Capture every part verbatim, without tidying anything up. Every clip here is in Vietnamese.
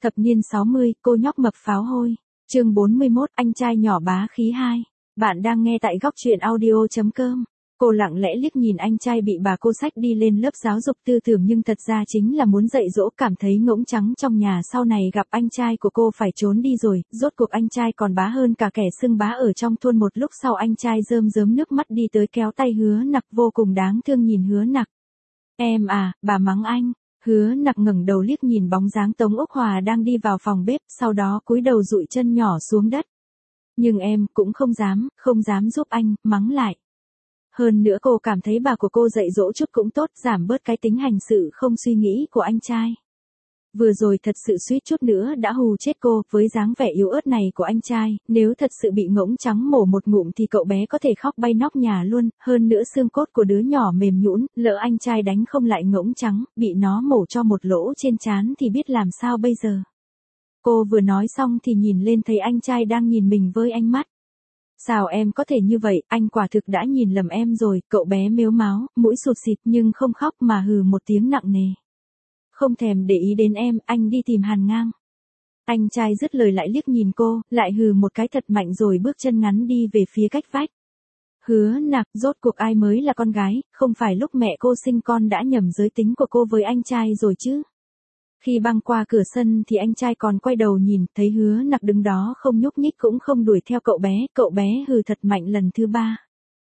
Thập niên sáu mươi, cô nhóc mập pháo hôi. Chương bốn mươi mốt, anh trai nhỏ bá khí hai. Bạn đang nghe tại góc truyện audio chấm com. Cô lặng lẽ liếc nhìn anh trai bị bà cô xách đi lên lớp giáo dục tư tưởng nhưng thật ra chính là muốn dạy dỗ, cảm thấy ngỗng trắng trong nhà sau này gặp anh trai của cô phải trốn đi rồi, rốt cuộc anh trai còn bá hơn cả kẻ xưng bá ở trong thôn. Một lúc sau anh trai rơm rớm nước mắt đi tới kéo tay Hứa Nặc, vô cùng đáng thương nhìn Hứa Nặc. Em à, bà mắng anh. Hứa Nặc ngẩng đầu liếc nhìn bóng dáng Tống Úc Hòa đang đi vào phòng bếp, sau đó cúi đầu dụi chân nhỏ xuống đất. Nhưng em cũng không dám, không dám giúp anh, mắng lại. Hơn nữa cô cảm thấy bà của cô dạy dỗ chút cũng tốt, giảm bớt cái tính hành sự không suy nghĩ của anh trai. Vừa rồi thật sự suýt chút nữa đã hù chết cô, với dáng vẻ yếu ớt này của anh trai, nếu thật sự bị ngỗng trắng mổ một ngụm thì cậu bé có thể khóc bay nóc nhà luôn, hơn nữa xương cốt của đứa nhỏ mềm nhũn, lỡ anh trai đánh không lại ngỗng trắng, bị nó mổ cho một lỗ trên trán thì biết làm sao bây giờ. Cô vừa nói xong thì nhìn lên thấy anh trai đang nhìn mình với ánh mắt. Sao em có thể như vậy, anh quả thực đã nhìn lầm em rồi. Cậu bé mếu máo, mũi sụt xịt nhưng không khóc mà hừ một tiếng nặng nề. Không thèm để ý đến em, anh đi tìm Hàn Ngang. Anh trai dứt lời lại liếc nhìn cô, lại hừ một cái thật mạnh rồi bước chân ngắn đi về phía cách vách. Hứa Nặc, rốt cuộc ai mới là con gái, không phải lúc mẹ cô sinh con đã nhầm giới tính của cô với anh trai rồi chứ. Khi băng qua cửa sân thì anh trai còn quay đầu nhìn, thấy Hứa Nặc đứng đó không nhúc nhích cũng không đuổi theo cậu bé, cậu bé hừ thật mạnh lần thứ ba.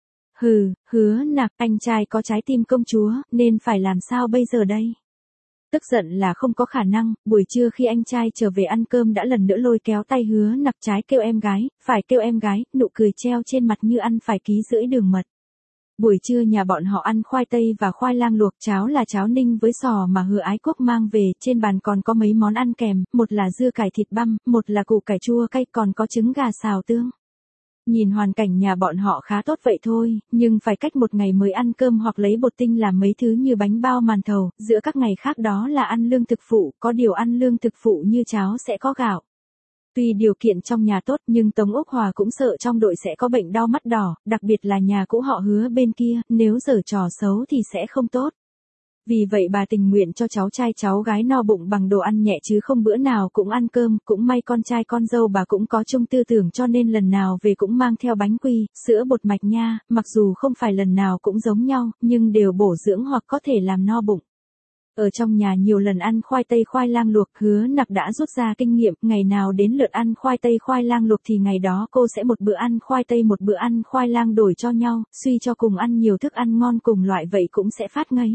Hừ, Hứa Nặc, anh trai có trái tim công chúa, nên phải làm sao bây giờ đây? Tức giận là không có khả năng, buổi trưa khi anh trai trở về ăn cơm đã lần nữa lôi kéo tay Hứa Nặc, trái kêu em gái, phải kêu em gái, nụ cười treo trên mặt như ăn phải ký rưỡi đường mật. Buổi trưa nhà bọn họ ăn khoai tây và khoai lang luộc, cháo là cháo ninh với sò mà Hứa Ái Quốc mang về, trên bàn còn có mấy món ăn kèm, một là dưa cải thịt băm, một là củ cải chua cay, còn có trứng gà xào tương. Nhìn hoàn cảnh nhà bọn họ khá tốt vậy thôi, nhưng phải cách một ngày mới ăn cơm hoặc lấy bột tinh làm mấy thứ như bánh bao màn thầu, giữa các ngày khác đó là ăn lương thực phụ, có điều ăn lương thực phụ như cháo sẽ có gạo. Tuy điều kiện trong nhà tốt nhưng Tống Úc Hòa cũng sợ trong đội sẽ có bệnh đau mắt đỏ, đặc biệt là nhà cũ họ Hứa bên kia, nếu giở trò xấu thì sẽ không tốt. Vì vậy bà tình nguyện cho cháu trai cháu gái no bụng bằng đồ ăn nhẹ chứ không bữa nào cũng ăn cơm, cũng may con trai con dâu bà cũng có chung tư tưởng cho nên lần nào về cũng mang theo bánh quy, sữa bột mạch nha, mặc dù không phải lần nào cũng giống nhau, nhưng đều bổ dưỡng hoặc có thể làm no bụng. Ở trong nhà nhiều lần ăn khoai tây khoai lang luộc, Hứa Nặc đã rút ra kinh nghiệm, ngày nào đến lượt ăn khoai tây khoai lang luộc thì ngày đó cô sẽ một bữa ăn khoai tây một bữa ăn khoai lang đổi cho nhau, suy cho cùng ăn nhiều thức ăn ngon cùng loại vậy cũng sẽ phát ngấy.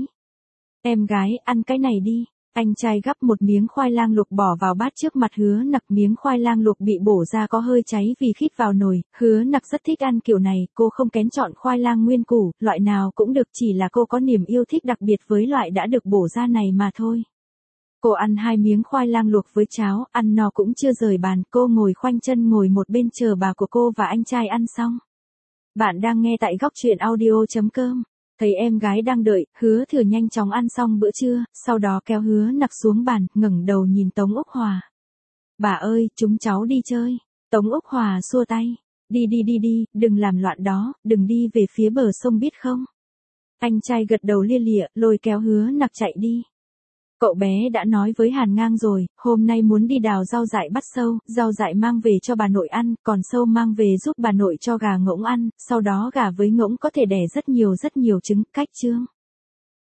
Em gái, ăn cái này đi. Anh trai gắp một miếng khoai lang luộc bỏ vào bát trước mặt Hứa Nặc, miếng khoai lang luộc bị bổ ra có hơi cháy vì khít vào nồi, Hứa Nặc rất thích ăn kiểu này, cô không kén chọn khoai lang nguyên củ, loại nào cũng được, chỉ là cô có niềm yêu thích đặc biệt với loại đã được bổ ra này mà thôi. Cô ăn hai miếng khoai lang luộc với cháo, ăn no cũng chưa rời bàn, cô ngồi khoanh chân ngồi một bên chờ bà của cô và anh trai ăn xong. Bạn đang nghe tại góc truyện audio chấm com. Thấy em gái đang đợi, Hứa Thừa nhanh chóng ăn xong bữa trưa, sau đó kéo Hứa Nặc xuống bàn, ngẩng đầu nhìn Tống Úc Hòa. Bà ơi, chúng cháu đi chơi. Tống Úc Hòa xua tay. Đi đi đi đi, đừng làm loạn đó, đừng đi về phía bờ sông biết không. Anh trai gật đầu lia lịa, lôi kéo Hứa Nặc chạy đi. Cậu bé đã nói với Hàn Ngang rồi, hôm nay muốn đi đào rau dại bắt sâu, rau dại mang về cho bà nội ăn, còn sâu mang về giúp bà nội cho gà ngỗng ăn, sau đó gà với ngỗng có thể đẻ rất nhiều rất nhiều trứng, cách chương.